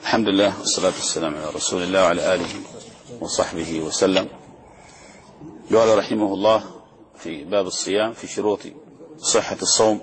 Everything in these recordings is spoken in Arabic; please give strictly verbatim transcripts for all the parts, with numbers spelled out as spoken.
الحمد لله والصلاة والسلام على رسول الله وعلى آله وصحبه وسلم. قال رحمه الله في باب الصيام في شروط صحة الصوم: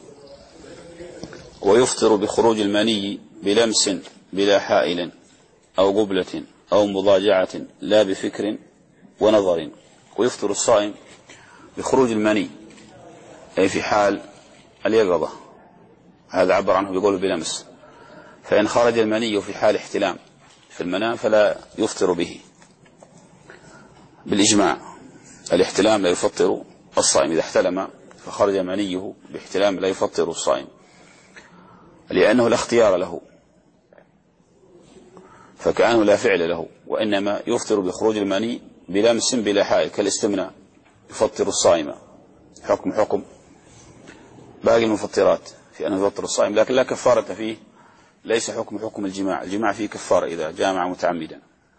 ويفطر بخروج المني بلمس بلا حائل أو قبلة أو مضاجعة لا بفكر ونظر. ويفطر الصائم بخروج المني أي في حال اليقظة، هذا عبر عنه بيقول بلمس، فإن خرج المني في حال احتلام في المنام فلا يفطر به بالإجماع. الاحتلام لا يفطر الصائم، إذا احتلم فخرج منيه باحتلام لا يفطر الصائم، لأنه لا اختيار له، فكأنه لا فعل له، وإنما يفطر بخروج المني بلمس بلا حائل كالاستمناء يفطر الصائم. حكم حكم باقي المفطرات في أنه يفطر الصائم، لكن لا كفارة فيه، ليس حكم حكم الجماع. الجماع فيه كفارة إذا جامع متعمدا.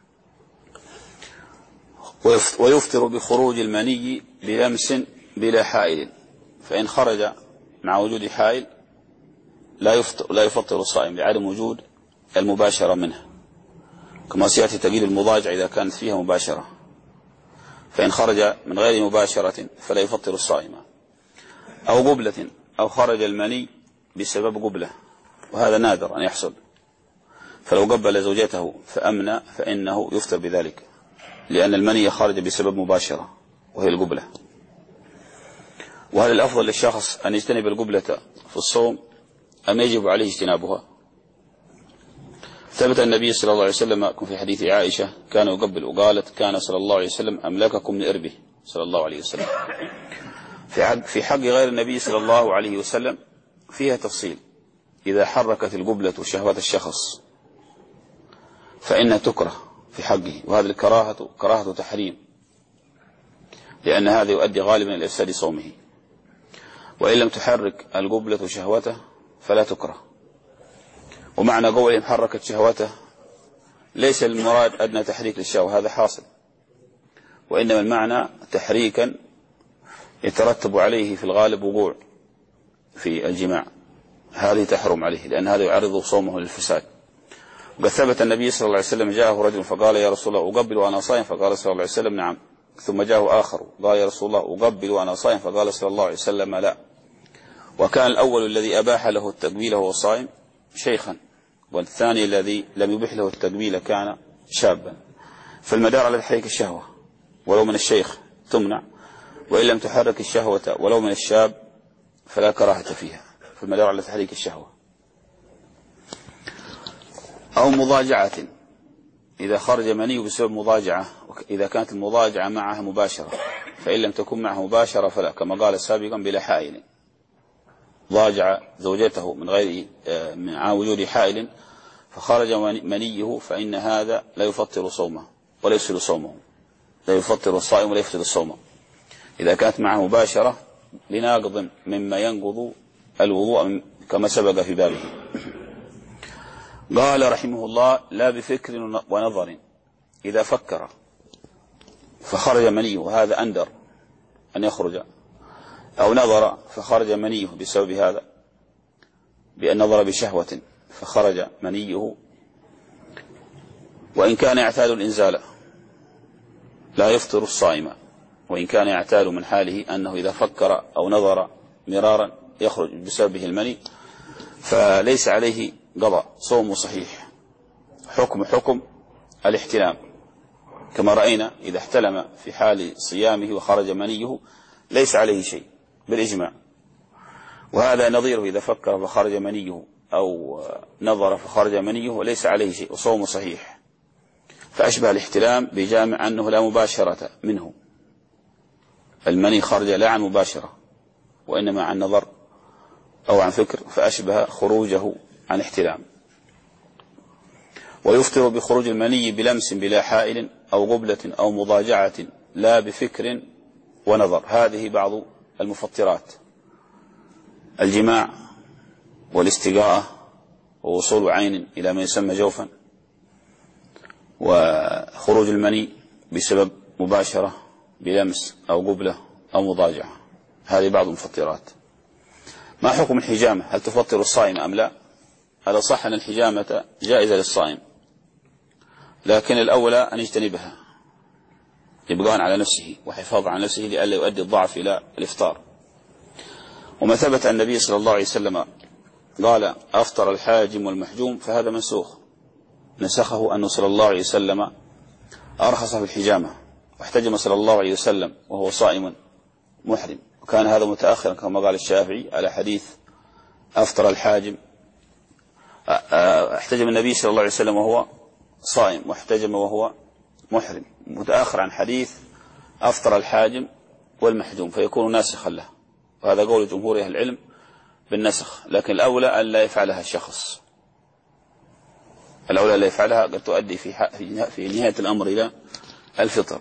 ويفطر بخروج المني بلمس بلا حائل، فإن خرج مع وجود حائل لا يفطر, لا يفطر الصائم لعدم وجود المباشرة منه، كما سيأتي تقييد المضاجع إذا كانت فيها مباشرة، فإن خرج من غير مباشرة فلا يفطر الصائم. أو قبلة، أو خرج المني بسبب قبلة، وهذا نادر أن يحصل، فلو قبل زوجته فأمنى فإنه يفطر بذلك، لأن المني خرج بسبب مباشرة وهي القبلة. وهل الأفضل للشخص أن يجتنب القبلة في الصوم أم يجب عليه اجتنابها؟ ثبت النبي صلى الله عليه وسلم في حديث عائشة كان يقبل، وقالت كان صلى الله عليه وسلم أملككم من إربه صلى الله عليه وسلم. في حق, في حق غير النبي صلى الله عليه وسلم فيها تفصيل: إذا حركت القبلة شهوة الشخص فإنها تكره في حقه، وهذه الكراهة كراهة تحريم، لأن هذا يؤدي غالبا إلى إفساد صومه. وإن لم تحرك القبلة شهوته فلا تكره. ومعنى قولهم حركت شهوته ليس المراد أدنى تحريك للشهوة، هذا حاصل، وإنما المعنى تحريكا يترتب عليه في الغالب وقوع في الجماع، هذه تحرم عليه، لأن هذا يعرض صومه للفساد. وقد ثبت النبي صلى الله عليه وسلم جاءه رجل فقال يا رسول الله أقبل وأنا صائم، فقال صلى الله عليه وسلم نعم. ثم جاءه آخر قال يا رسول الله أقبل وأنا صائم، فقال صلى الله عليه وسلم لا. وكان الأول الذي أباح له التقبيل وهو صائم شيخا، والثاني الذي لم يبح له التقبيل كان شابا. فالمدار على تحريك الشهوة ولو من الشيخ تمنع، وإن لم تحرك الشهوة ولو من الشاب فلا كراهة فيها، فالمدار على تحريك الشهوة. أو مضاجعة، إذا خرج مني بسبب مضاجعة، إذا كانت المضاجعة معها مباشرة، فإن لم تكن معها مباشرة فلا، كما قال سابقا بلا حائل. ضاجع زوجته من غير مع وجود حائل فخرج منيه، فإن هذا لا يفطر صومه ولا يفسد صومه، لا يفطر الصائم ولا يفسد الصوم، إذا كانت معه مباشرة لناقض مما ينقض الوضوء كما سبق في بابه. قال رحمه الله: لا بفكر ونظر، إذا فكر فخرج منيه، وهذا أندر أن يخرج، أو نظر فخرج منيه بسبب هذا، بأن نظر بشهوة فخرج منيه، وإن كان يعتاد الإنزال لا يفطر الصائم، وإن كان يعتاد من حاله أنه إذا فكر أو نظر مرارا يخرج بسببه المني فليس عليه قضاء، صوم صحيح. حكم حكم الاحتلام، كما رأينا إذا احتلم في حال صيامه وخرج منيه ليس عليه شيء بالإجماع. وهذا نظيره إذا فكر فخرج منيه أو نظر فخرج منيه وليس عليه شيء وصوم صحيح. فأشبه الاحتلام بجامع أنه لا مباشرة منه، المني خرج لا عن مباشرة وإنما عن نظر أو عن فكر، فأشبه خروجه عن احتلام. ويفطر بخروج المني بلمس بلا حائل أو قبلة أو مضاجعة لا بفكر ونظر. هذه بعض المفطرات: الجماع والاستقاءة ووصول عين إلى ما يسمى جوفا، وخروج المني بسبب مباشرة بلمس أو قبلة أو مضاجعة، هذه بعض المفطرات. ما حكم الحجامة؟ هل تفطر الصائم أم لا؟ الأصح أن الحجامة جائزة للصائم، لكن الأولى أن يجتنبها إبقاء على نفسه وحفاظ على نفسه لئلا يؤدي الضعف إلى الإفطار. وما ثبت عن النبي صلى الله عليه وسلم قال أفطر الحاجم والمحجوم فهذا منسوخ، نسخه أنه صلى الله عليه وسلم أرخص في الحجامة، واحتجم صلى الله عليه وسلم وهو صائم محرم، وكان هذا متأخرا كما قال الشافعي على حديث أفطر الحاجم. احتجم النبي صلى الله عليه وسلم وهو صائم، واحتجم وهو محرم، متأخر عن حديث أفطر الحاجم والمحجوم، فيكون ناسخا له، وهذا قول جمهور أهل العلم بالنسخ. لكن الأولى أن لا يفعلها الشخص، الأولى لا يفعلها قد تؤدي في, في نهاية الأمر إلى الفطر.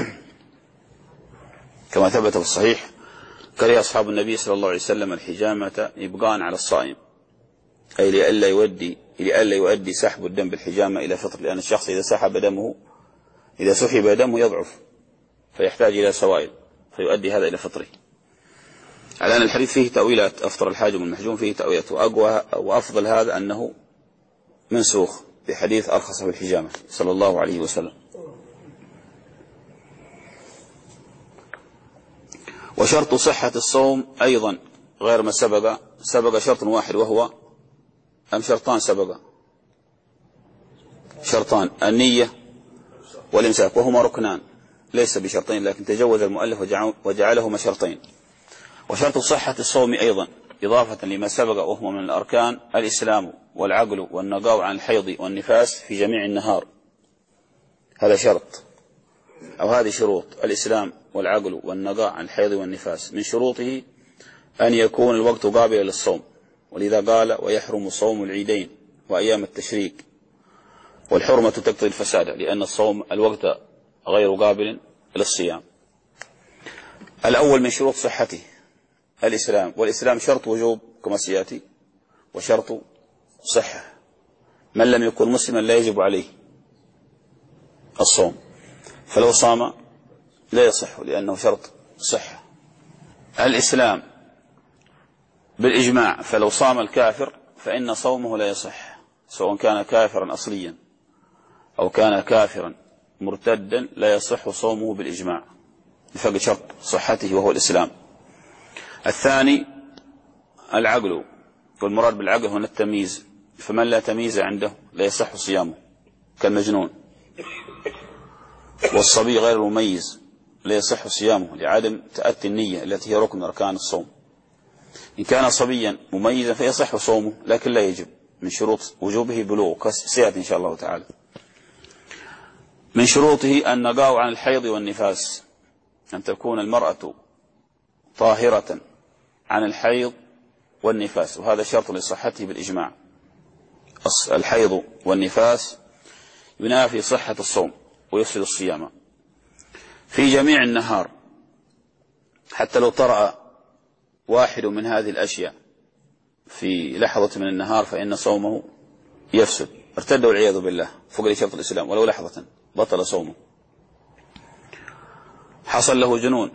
كما ثبت في الصحيح كره أصحاب النبي صلى الله عليه وسلم الحجامة إبقاء على الصائم، أي لئلا يؤدي لئلا يؤدي سحب الدم بالحجامة إلى فطر، لأن الشخص إذا سحب دمه إذا سحب دمه يضعف فيحتاج إلى سوائل فيؤدي هذا إلى فطره. الآن الحديث فيه تأويلات، أفطر الحاجم والمحجوم فيه تأويلات، وأقوى وأفضل هذا أنه منسوخ بحديث أرخص في الحجامة صلى الله عليه وسلم. وشرط صحة الصوم أيضا غير ما سبق، سبق شرط واحد وهو أم شرطان سبق؟ شرطان، النية والإمساك، وهما ركنان ليس بشرطين، لكن تجوز المؤلف وجعلهما شرطين. وشرط صحة الصوم أيضا إضافة لما سبق وهو من الأركان الإسلام والعقل والنقاء عن الحيض والنفاس في جميع النهار، هذا شرط أو هذه شروط الإسلام والعقل والنقاء عن الحيض والنفاس. من شروطه أن يكون الوقت قابلا للصوم، ولذا قال ويحرم صوم العيدين وأيام التشريك، والحرمة تقتضي الفساد، لأن الصوم الوقت غير قابل للصيام. الأول من شروط صحته الإسلام، والإسلام شرط وجوب كما سيأتي وشرط صحة، من لم يكن مسلما لا يجب عليه الصوم، فلو صام لا يصح لأنه شرط صحة. الإسلام بالإجماع، فلو صام الكافر فإن صومه لا يصح، سواء كان كافرا أصليا أو كان كافرا مرتدا لا يصح صومه بالإجماع لفقد شرط صحته وهو الإسلام. الثاني العقل، والمراد بالعقل هنا التمييز، فمن لا تمييز عنده لا يصح صيامه كالمجنون، والصبي غير المميز لا يصح صيامه لعدم تأتي النية التي هي ركن أركان الصوم. إن كان صبيا مميزا فيصح صومه لكن لا يجب، من شروط وجوبه بلوغ سيأتي إن شاء الله تعالى. من شروطه النقاء عن الحيض والنفاس، أن تكون المرأة طاهرة عن الحيض والنفاس، وهذا شرط لصحته بالإجماع. الحيض والنفاس ينافي صحة الصوم ويفسد الصيام في جميع النهار، حتى لو طرأ واحد من هذه الأشياء في لحظة من النهار فإن صومه يفسد، ارتد والعياذ بالله فوق شرط الإسلام، ولو لحظة بطل صومه. حصل له جنون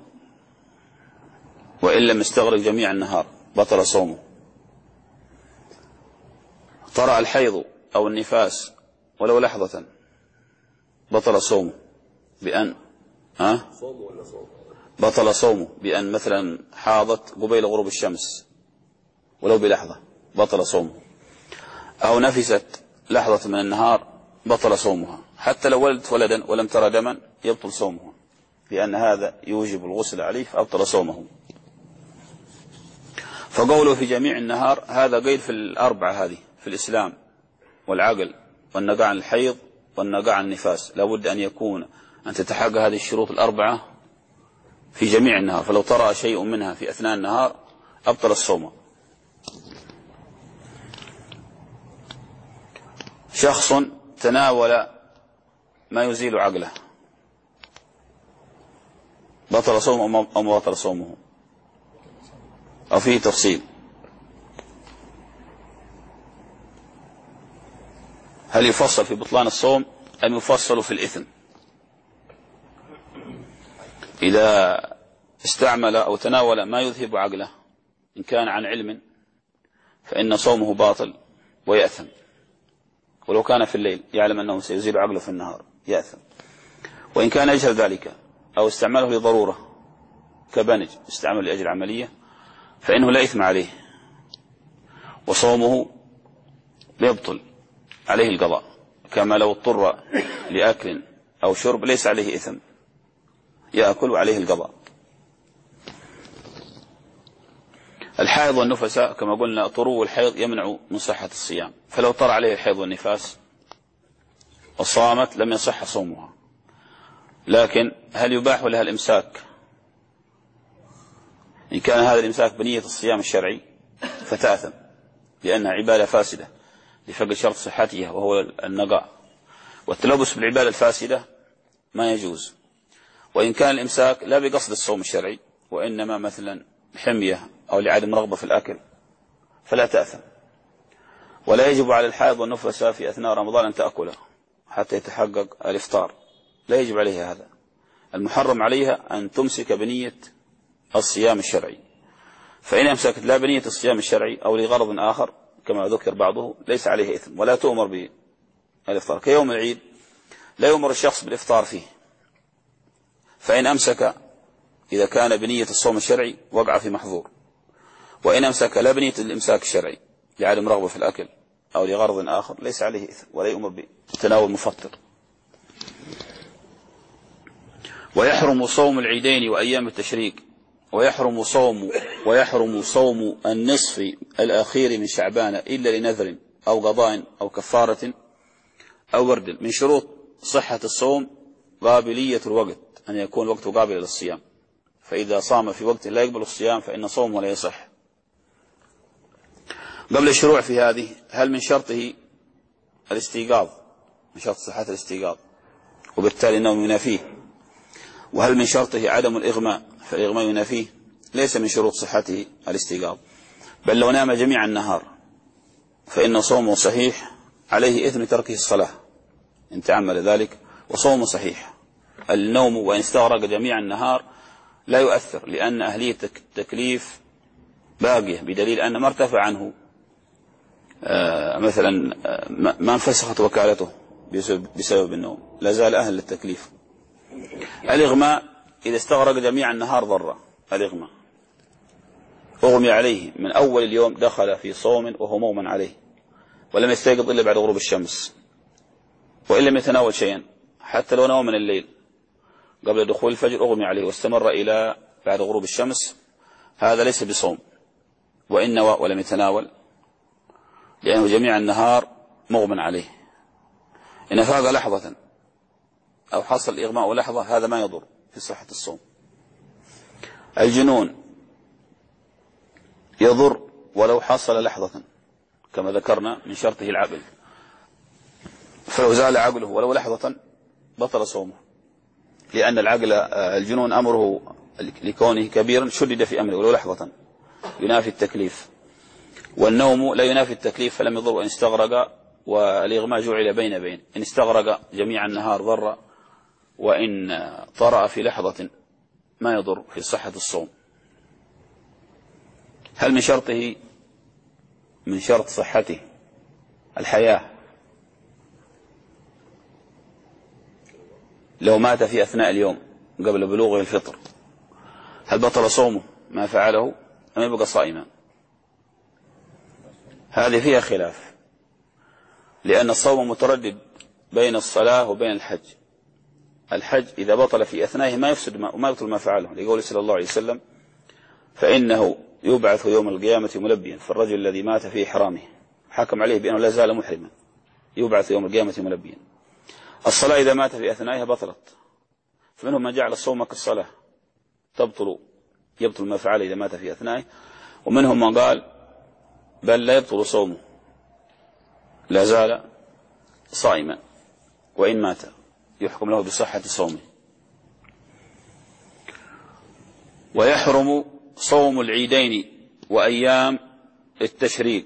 وإن لم يستغرق جميع النهار بطل صومه. طرأ الحيض أو النفاس ولو لحظة بطل صومه بأن ها بطل صومه بأن مثلا حاضت قبيل غروب الشمس ولو بلحظة بطل صومه، أو نفست لحظة من النهار بطل صومها، حتى لو ولدت ولدا ولم ترى دما يبطل صومه، لأن هذا يوجب الغسل عليه فأبطل صومه. فقوله في جميع النهار هذا قيد في الأربعة هذه، في الإسلام والعقل والنقاء عن الحيض والنقاء عن النفاس، لابد أن يكون أن تتحقق هذه الشروط الأربعة في جميع النهار، فلو ترى شيء منها في أثناء النهار أبطل الصوم. شخص تناول ما يزيل عقله بطل صومه أو ما بطل صومه، أو فيه تفصيل، هل يفصل في بطلان الصوم أم يفصل في الإثم؟ إذا استعمل أو تناول ما يذهب عقله إن كان عن علم فإن صومه باطل ويأثم، ولو كان في الليل يعلم أنه سيزيل عقله في النهار يأثم. وإن كان يجهل ذلك أو استعمله لضرورة كبنج استعمله لأجل عملية فإنه لا إثم عليه، وصومه يبطل عليه القضاء، كما لو اضطر لأكل أو شرب ليس عليه إثم، يأكل وعليه القضاء. الحائض والنفساء كما قلنا طرو الحيض يمنع من صحة الصيام، فلو طر عليه الحيض والنفاس وصامت لم يصح صومها. لكن هل يباح لها الإمساك؟ إن كان هذا الإمساك بنية الصيام الشرعي فتأثم، لأنها عبادة فاسدة لفقد شرط صحتها وهو النقاء، والتلبس بالعبادة الفاسدة ما يجوز. وإن كان الإمساك لا بقصد الصوم الشرعي وإنما مثلا حمية أو لعدم رغبة في الأكل فلا تأثم. ولا يجب على الحائض والنفساء في أثناء رمضان أن تأكل حتى يتحقق الإفطار، لا يجب عليها هذا. المحرم عليها أن تمسك بنية الصيام الشرعي، فإن أمسكت لا بنية الصيام الشرعي أو لغرض آخر كما ذكر بعضه ليس عليه إثم، ولا تؤمر بالإفطار. كيوم العيد لا يؤمر الشخص بالإفطار فيه، فإن أمسك إذا كان بنية الصوم الشرعي وقع في محظور، وإن أمسك لا بنية الإمساك الشرعي لعدم رغبة في الأكل أو لغرض آخر ليس عليه إثم، ولا يؤمر بتناول مفطر. ويحرم صوم العيدين وأيام التشريق، ويحرم صوم ويحرم صوم النصف الأخير من شعبان إلا لنذر أو قضاء أو كفارة أو ورد. من شروط صحة الصوم قابلية الوقت، أن يكون الوقت قابل للصيام، فإذا صام في وقت لا يقبل الصيام فإن صومه لا يصح. قبل الشروع في هذه، هل من شرطه الاستيقاظ؟ من شرط صحة الاستيقاظ وبالتالي النوم ينافيه. وهل من شرطه عدم الإغماء؟ فالإغماء ينافيه. ليس من شروط صحته الاستيقاظ، بل لو نام جميع النهار فإن صومه صحيح، عليه إثم تركه الصلاة إن تعمل ذلك، وصومه صحيح. النوم وإن استغرق جميع النهار لا يؤثر، لأن أهلية التكليف باقية، بدليل أن ما ارتفع عنه آه مثلا آه ما انفسخت وكالته بسبب, بسبب النوم، لا زال أهل للتكليف. الإغماء إذا استغرق جميع النهار ضر. الإغماء أغمي عليه من أول اليوم، دخل في صوم وهو مغمى عليه ولم يستيقظ إلا بعد غروب الشمس، وإن لم يتناول شيئا حتى لو نوم من الليل قبل دخول الفجر أغمي عليه واستمر إلى بعد غروب الشمس، هذا ليس بصوم، وإن نوى ولم يتناول لأنه جميع النهار مغمى عليه. إن فاق لحظة أو حصل الإغماء لحظة هذا ما يضر في صحة الصوم. الجنون يضر ولو حصل لحظة كما ذكرنا من شرطه العقل، فلو زال عقله ولو لحظة بطل صومه، لأن العقل الجنون أمره لكونه كبيرا شدد في أمره ولو لحظة، ينافي التكليف. والنوم لا ينافي التكليف فلم يضر وإن استغرق، والإغماء جعل بين بين، إن استغرق جميع النهار ضر، وإن طرأ في لحظة ما يضر في صحة الصوم. هل من شرطه من شرط صحته الحياة؟ لو مات في أثناء اليوم قبل بلوغه الفطر هل بطل صومه ما فعله أم يبقى صائما؟ هذه فيها خلاف، لأن الصوم متردد بين الصلاة وبين الحج. الحج إذا بطل في أثنائه ما يفسد ما وما يبطل ما فعله، لقوله صلى الله عليه وسلم: فإنه يبعث يوم القيامة ملبيا، فالرجل الذي مات في إحرامه حكم عليه بأنه لا زال محرما يبعث يوم القيامة ملبيا. الصلاة إذا مات في أثنائها بطلت، فمنهم من جعل الصوم كالصلاة تبطل يبطل ما فعله إذا مات في أثنائه، ومنهم من قال بل لا يبطل صومه، لا زال صائما وإن مات يحكم له بصحة صومه. ويحرم صوم العيدين وأيام التشريق.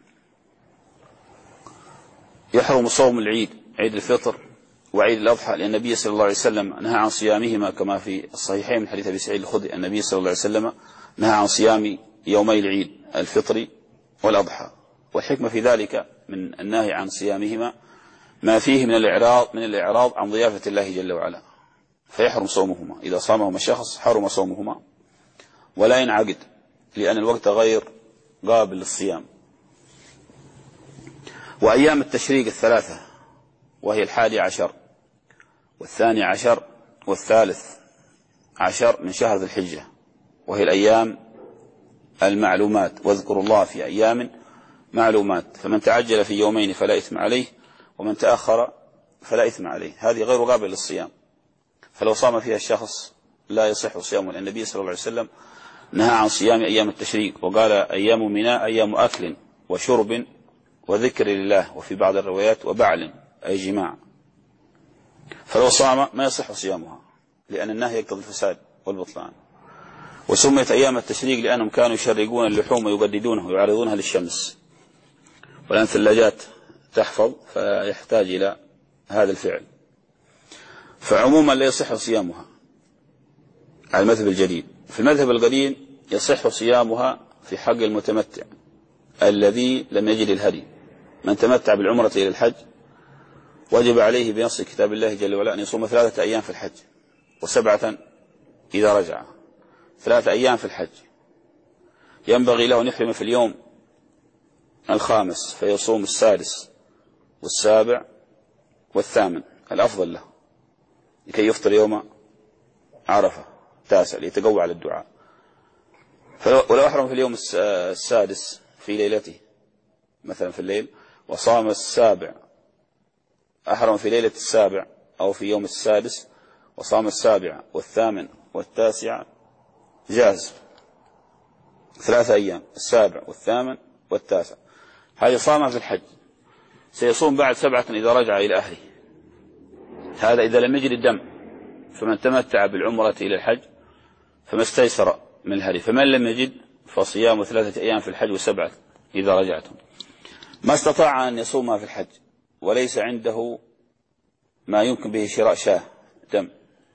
يحرم صوم العيد، عيد الفطر وعيد الأضحى، لأن النبي صلى الله عليه وسلم نهى عن صيامهما كما في الصحيحين من حديث أبي سعيد الخدري. النبي صلى الله عليه وسلم نهى عن صيام يومي العيد الفطر والأضحى، والحكمة في ذلك من النهي عن صيامهما ما فيه من الإعراض من الإعراض عن ضيافة الله جل وعلا، فيحرم صومهما. إذا صامهما الشخص حرم صومهما ولا ينعقد، لأن الوقت غير قابل للصيام. وأيام التشريق الثلاثة، وهي الحادي عشر والثاني عشر والثالث عشر من شهر ذي الحجة، وهي الأيام المعلومات، واذكروا الله في أيام معلومات، فمن تعجل في يومين فلا إثم عليه، ومن تأخر فلا إثم عليه. هذه غير قابل للصيام، فلو صام فيها الشخص لا يصح صيامه، لأن النبي صلى الله عليه وسلم نهى عن صيام أيام التشريق، وقال أيام منى أيام أكل وشرب وذكر لله، وفي بعض الروايات وبعل أي جماع. فلو صام ما يصح صيامها، لأن النهي يقتضي الفساد والبطلان. وسميت أيام التشريق لأنهم كانوا يشرقون اللحوم ويبردونها ويعرضونها للشمس، والآن ثلاجات تحفظ فيحتاج إلى هذا الفعل. فعموما لا يصح صيامها على المذهب الجديد. في المذهب القديم يصح صيامها في حق المتمتع الذي لم يجد الهدي. من تمتع بالعمرة إلى الحج وجب عليه بنص كتاب الله جل وعلا أن يصوم ثلاثة أيام في الحج وسبعة إذا رجع. ثلاثة أيام في الحج ينبغي له أن يحرم في اليوم الخامس، فيصوم السادس والسابع والثامن الأفضل له، لكي يفطر يوم عرفة التاسع ليتقوى على الدعاء. ولو أحرم في اليوم السادس في ليلته مثلا في الليل، وصام السابع، أحرم في ليلة السابع أو في يوم السادس وصام السابع والثامن والتاسع، جاز ثلاثة أيام، السابع والثامن والتاسع. هذه صامها في الحج، سيصوم بعد سبعة إذا رجع إلى أهله. هذا إذا لم يجد الدم. فمن تمتع بالعمرة إلى الحج فما استيسر من الهدي، فمن لم يجد فصيام ثلاثة أيام في الحج وسبعة إذا رجعتم. ما استطاع أن يصومها في الحج وليس عنده ما يمكن به شراء شاه دم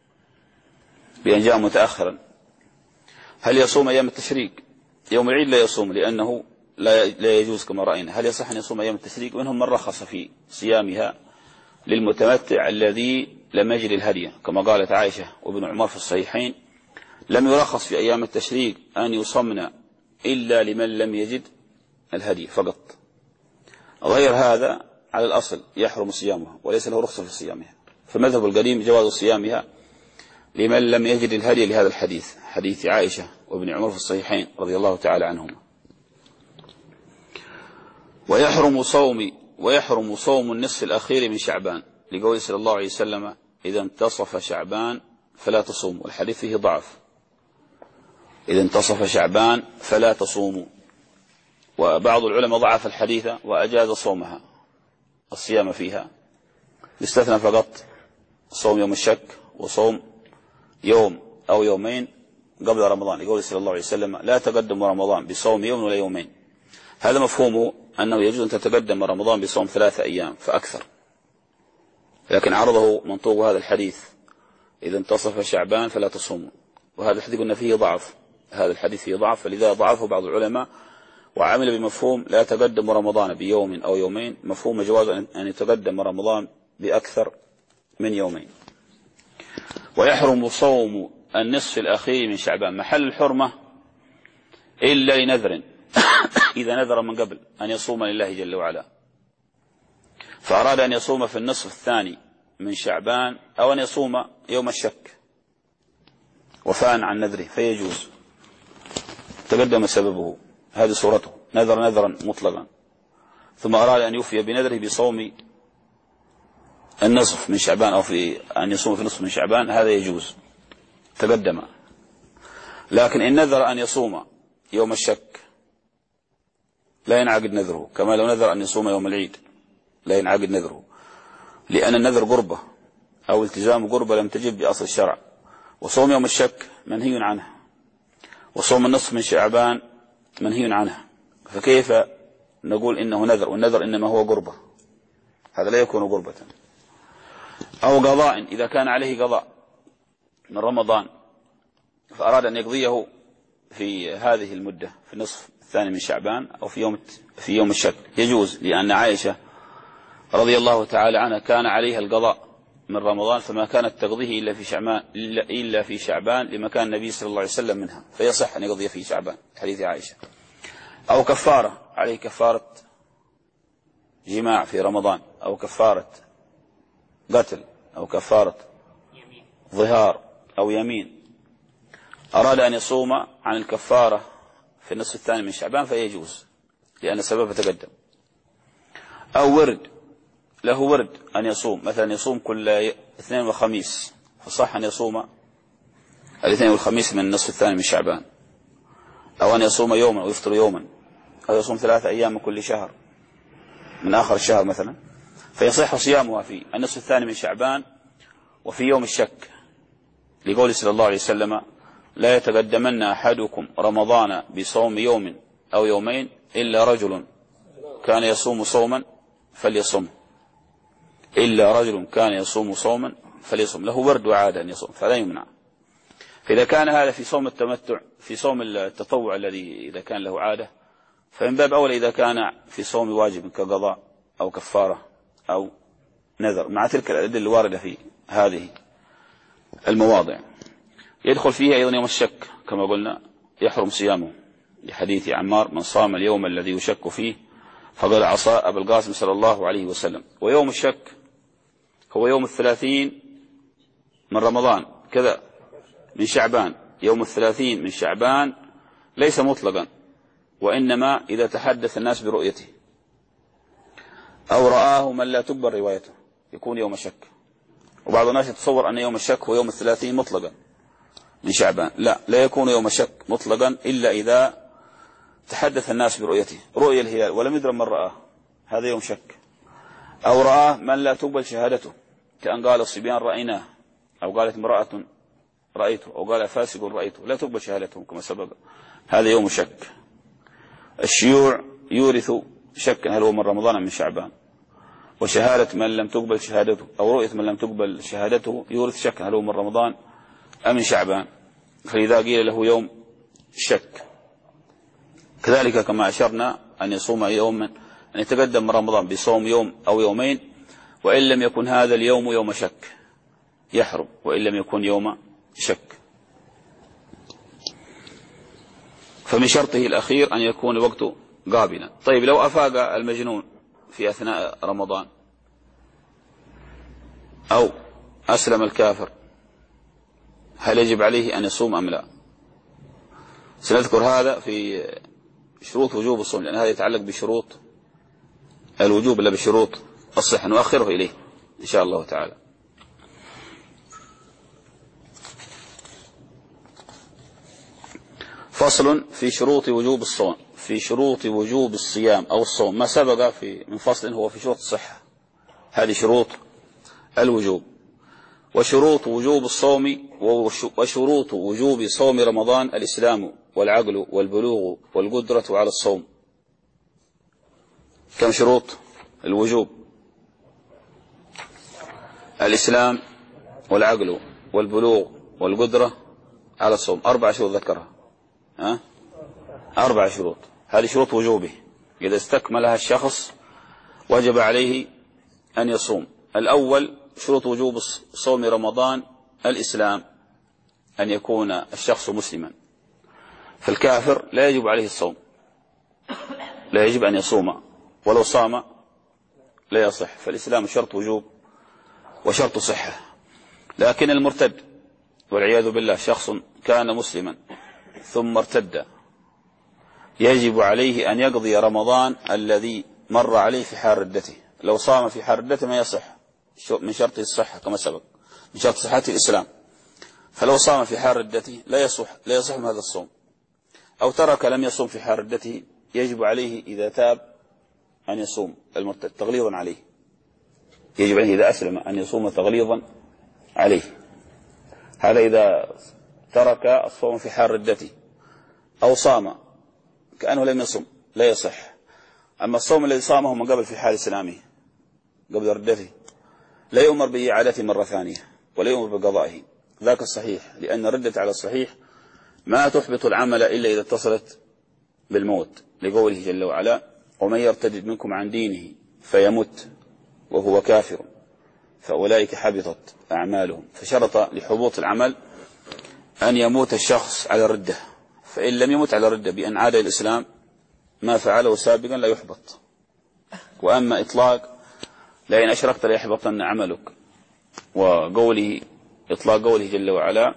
بأن جاء متأخرا، هل يصوم أيام التشريق؟ يوم العيد لا يصوم لأنه لا يجوز كما رأينا. هل يصح أن يصوم أيام التشريق؟ منهم من رخص في صيامها للمتمتع الذي لم يجد الهدي، كما قالت عائشة وابن عمر في الصحيحين: لم يرخص في أيام التشريق أن يصمنا إلا لمن لم يجد الهدي فقط. غير هذا على الأصل يحرم صيامها وليس له رخصة في صيامها. فمذهب القديم جواز صيامها لمن لم يجد الهدي، لهذا الحديث، حديث عائشة وابن عمر في الصحيحين رضي الله تعالى عنهما. ويحرم صوم ويحرم صوم النصف الأخير من شعبان، لقوله صلى الله عليه وسلم: إذا انتصف شعبان فلا تصوموا. الحديث فيه ضعف، إذا انتصف شعبان فلا تصوموا. وبعض العلماء ضعف الحديث وأجاز صومها الصيام فيها، استثنى فقط صوم يوم الشك وصوم يوم أو يومين قبل رمضان، يقول صلى الله عليه وسلم: لا تقدم رمضان بصوم يوم ولا يومين. هذا مفهومه أنه يجوز أن تتقدم رمضان بصوم ثلاثة أيام فأكثر، لكن عرضه منطوق هذا الحديث: إذا انتصف شعبان فلا تصوموا. وهذا الحديث قلنا فيه ضعف، هذا الحديث فيه ضعف، فلذا ضعفه بعض العلماء وعمل بمفهوم لا تقدم رمضان بيوم أو يومين، مفهوم جواز أن يتقدم رمضان بأكثر من يومين. ويحرم صوم النصف الأخير من شعبان، محل الحرمة إلا لنذر إذا نذر من قبل أن يصوم لله جل وعلا، فأراد أن يصوم في النصف الثاني من شعبان أو أن يصوم يوم الشك وفاء عن نذره فيجوز، تقدم سببه، هذه صورته، نذر نذرا مطلقا، ثم أراد أن يوفي بنذره بصوم النصف من شعبان أو في أن يصوم في نصف من شعبان، هذا يجوز، تقدم. لكن إن نذر أن يصوم يوم الشك لا ينعقد نذره، كما لو نذر أن يصوم يوم العيد لا ينعقد نذره، لأن النذر قربة أو التزام قربة لم تجب بأصل الشرع. وصوم يوم الشك منهي عنه، وصوم النصف من شعبان منهي عنه، فكيف نقول إنه نذر؟ والنذر إنما هو قربة، هذا لا يكون قربة. أو قضاء، إذا كان عليه قضاء من رمضان فأراد أن يقضيه في هذه المدة في النصف الثاني من شعبان أو في يوم في يوم الشك يجوز، لأن عائشة رضي الله تعالى عنها كان عليها القضاء من رمضان فما كانت تقضيه إلا في شعبان إلا في شعبان لمكان النبي صلى الله عليه وسلم منها، فيصح أن يقضي في شعبان حديث عائشة. أو كفارة، عليه كفارة جماع في رمضان، أو كفارة قتل، أو كفارة ظهار أو يمين، أراد أن يصوم عن الكفارة في النصف الثاني من شعبان فيجوز لأن السبب تقدم. أو ورد، له ورد أن يصوم، مثلا يصوم كل اثنين وخميس، فصح أن يصوم الاثنين والخميس من النصف الثاني من شعبان، أو أن يصوم يوما ويفطر يوما، أو يصوم ثلاثة أيام من كل شهر من آخر الشهر مثلا، فيصح صيامها في النصف الثاني من شعبان وفي يوم الشك، لقول صلى الله عليه وسلم: لا يتقدمن أحدكم رمضان بصوم يوم أو يومين إلا رجل كان يصوم صوما فليصم، إلا رجل كان يصوم صوما فليصم، له ورد وعادة أن يصوم فلا يمنع. فإذا كان هذا في صوم التمتع، في صوم التطوع الذي إذا كان له عادة، فإن باب أولى إذا كان في صوم واجب كقضاء أو كفارة أو نذر، مع تلك الأدلة الواردة في هذه المواضع. يدخل فيها أيضا يوم الشك كما قلنا يحرم صيامه، لحديث عمار: من صام اليوم الذي يشك فيه فقد عصى أبا القاسم صلى الله عليه وسلم. ويوم الشك هو يوم الثلاثين من رمضان كذا من شعبان، يوم الثلاثين من شعبان ليس مطلقا، وإنما إذا تحدث الناس برؤيته أو رآه من لا تقبل روايته يكون يوم الشك. وبعض الناس يتصور أن يوم الشك هو يوم الثلاثين مطلقا من شعبان، لا، لا يكون يوم الشك مطلقا إلا إذا تحدث الناس برؤيته، رؤية الهلال ولم يدرى من رآه، هذا يوم شك. أو رآه من لا تقبل شهادته، كأن قال الصبيان رأيناه، أو قالت امرأة رأيته، أو قال فاسق رأيته، لا تقبل شهادتهم كما سبق، هذا يوم شك. الشيوع يورث شكا هل هو من رمضان أم من شعبان، وشهادة من لم تقبل شهادته أو رؤية من لم تقبل شهادته يورث شكا هل هو من رمضان أم من شعبان، فإذا قيل له يوم شك. كذلك كما أشرنا أن يصوم يوما، أن يتقدم من رمضان بصوم يوم أو يومين، وإن لم يكن هذا اليوم يوم شك يحرم، وإن لم يكن يوم شك. فمن شرطه الأخير أن يكون الوقت قابلا. طيب لو أفاق المجنون في أثناء رمضان أو أسلم الكافر، هل يجب عليه أن يصوم أم لا؟ سنذكر هذا في شروط وجوب الصوم، لأن هذا يتعلق بشروط الوجوب لا بشروط الصحة، نؤخره إليه إن شاء الله تعالى. فصل في شروط وجوب الصوم، في شروط وجوب الصيام أو الصوم. ما سبق في من فصل هو في شروط الصحة، هذه شروط الوجوب. وشروط وجوب الصوم وشروط وجوب صوم رمضان الإسلام والعقل والبلوغ والقدرة على الصوم. كم شروط الوجوب؟ الإسلام والعقل والبلوغ والقدرة على الصوم، أربع شروط ذكرها، ها؟ أربع شروط، هذه شروط وجوبه، إذا استكملها الشخص وجب عليه أن يصوم. الأول شروط وجوب صوم رمضان الإسلام، أن يكون الشخص مسلما، فالكافر لا يجب عليه الصوم، لا يجب أن يصوم، ولو صام لا يصح، فالإسلام شرط وجوب وشرط صحة. لكن المرتد والعياذ بالله شخص كان مسلما ثم ارتد، يجب عليه أن يقضي رمضان الذي مر عليه في حال ردته. لو صام في حال ردته ما يصح، من شرط الصحة كما سبق، من شرط صحة الإسلام، فلو صام في حال ردته لا يصح لا يصح من هذا الصوم. أو ترك لم يصوم في حال ردته، يجب عليه إذا تاب أن يصوم المرتد تغليظا عليه، يجب عليه إذا أسلم أن يصوم تغليظا عليه. هذا إذا ترك الصوم في حال ردته، أو صام كأنه لم يصم لا يصح. أما الصوم الذي صامه من قبل في حال إسلامه قبل ردته لا يؤمر بإعادته مرة ثانية ولا يؤمر بقضائه، ذاك الصحيح، لأن الردة على الصحيح ما تحبط العمل إلا إذا اتصلت بالموت، لقوله جل وعلا: ومن يرتد منكم عن دينه فيمت وهو كافر فأولئك حبطت أعمالهم. فشرط لحبوط العمل أن يموت الشخص على الردة، فإن لم يمت على الردة بأن عاد الإسلام ما فعله سابقا لا يحبط. وأما إطلاق لئن أشركت ليحبطن عملك، وقوله إطلاق قوله جل وعلا: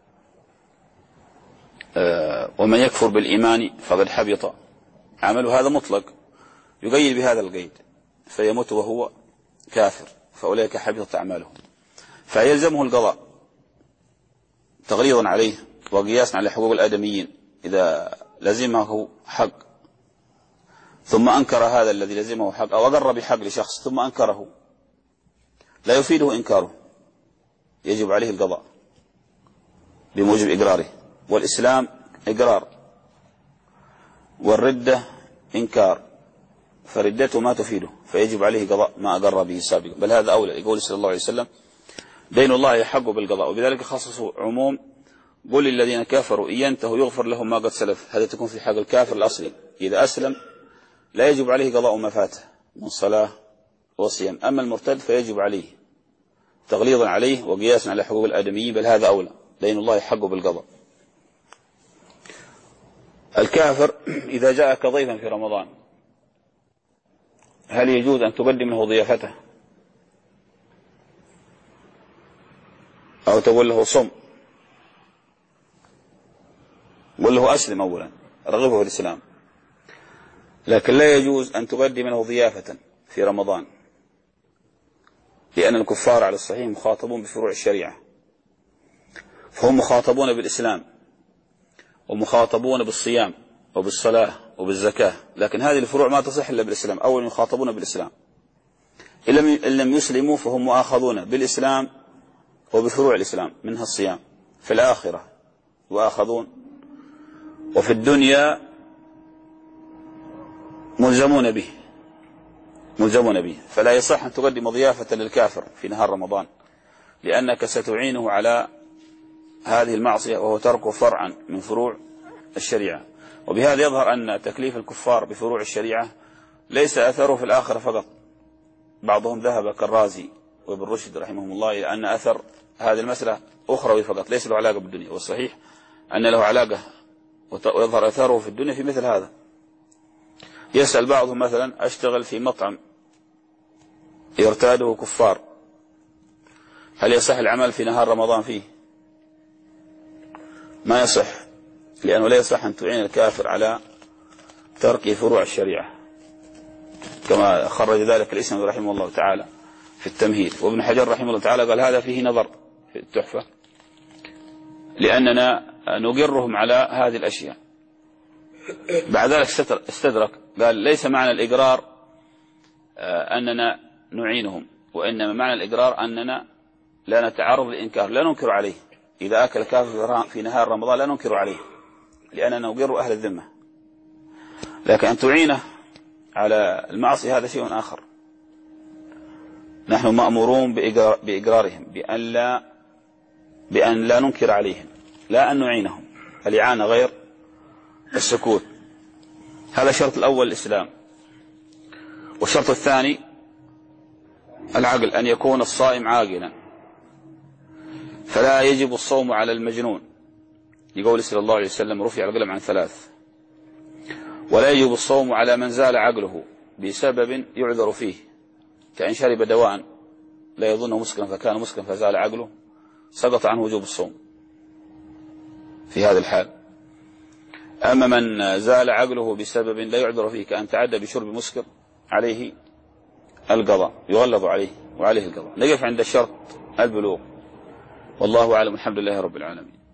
آه ومن يكفر بالإيمان فقد حبط عمله، هذا مطلق يقيد بهذا القيد، فيموت وهو كافر فأولئك حبطت أعمالهم، فيلزمه القضاء تغليظا عليه وقياسا على حقوق الآدميين. إذا لزمه حق ثم أنكر هذا الذي لزمه حق، أو أقر بحق لشخص ثم أنكره، لا يفيده إنكاره، يجب عليه القضاء بموجب إقراره. والإسلام إقرار، والردة إنكار، فردته ما تفيده، فيجب عليه قضاء ما أقر به سابقا. بل هذا أولى، يقول صلى الله عليه وسلم: دين الله يحق بالقضاء. وبذلك خصصوا عموم: قل للذين كفروا إن ينتهوا يغفر لهم ما قد سلف. هذا تكون في حق الكافر الأصلي، إذا أسلم لا يجب عليه قضاء ما فاته من صلاة وصيام. أما المرتد فيجب عليه تغليظا عليه وقياسا على حقوق الآدميين، بل هذا أولى، دين الله يحق بالقضاء. الكافر إذا جاءك ضيفا في رمضان، هل يجوز أن تقدم له ضيافته، أو تقول له صم، قل له أسلم أولا، رغبه في الإسلام، لكن لا يجوز أن تقدم له ضيافة في رمضان، لأن الكفار على الصحيح مخاطبون بفروع الشريعة، فهم مخاطبون بالإسلام ومخاطبون بالصيام وبالصلاة وبالزكاة، لكن هذه الفروع ما تصح إلا بالإسلام. أولا يخاطبون بالإسلام، إن لم يسلموا فهم مؤاخذون بالإسلام وبفروع الإسلام منها الصيام. في الآخرة يؤاخذون، وفي الدنيا ملزمون به ملزمون به فلا يصح أن تقدم ضيافة للكافر في نهار رمضان، لأنك ستعينه على هذه المعصية، وهو ترك فرعا من فروع الشريعة. وبهذا يظهر أن تكليف الكفار بفروع الشريعة ليس أثره في الآخرة فقط. بعضهم ذهب كالرازي وابن رشد رحمهم الله إلى أن أثر هذه المسألة أخروي فقط، ليس له علاقة بالدنيا، والصحيح أن له علاقة ويظهر أثره في الدنيا في مثل هذا. يسأل بعضهم مثلا: أشتغل في مطعم يرتاده كفار، هل يصح العمل في نهار رمضان فيه؟ ما يصح، لأنه لا يصح أن تعين الكافر على ترك فروع الشريعة، كما خرج ذلك الإسلام رحمه الله تعالى في التمهيد. وابن حجر رحمه الله تعالى قال هذا فيه نظر في التحفة، لأننا نقرهم على هذه الأشياء. بعد ذلك استدرك قال: ليس معنى الإقرار أننا نعينهم، وإنما معنى الإقرار أننا لا نتعرض للإنكار، لا ننكر عليه. إذا أكل كافر في نهار رمضان لا ننكر عليه، لأننا نقر أهل الذمة. لكن أن تعينه على المعصية هذا شيء آخر. نحن مأمورون بإقرار بإقرارهم، بأن لا بأن لا ننكر عليهم، لا أن نعينهم. الإعانة غير السكوت. هذا الشرط الأول الإسلام. والشرط الثاني العقل، أن يكون الصائم عاقلا، فلا يجب الصوم على المجنون، لقول صلى الله عليه وسلم: رفع القلم عن ثلاث. ولا يجب الصوم على من زال عقله بسبب يعذر فيه، كأن شرب دواء لا يظنه مسكرا فكان مسكرا فزال عقله، سقط عنه وجوب الصوم في هذا الحال. أما من زال عقله بسبب لا يعذر فيه، كأن تعدى بشرب مسكر، عليه القضاء، يغلظ عليه وعليه القضاء. نقف عند الشرط البلوغ، والله أعلم. الحمد لله رب العالمين.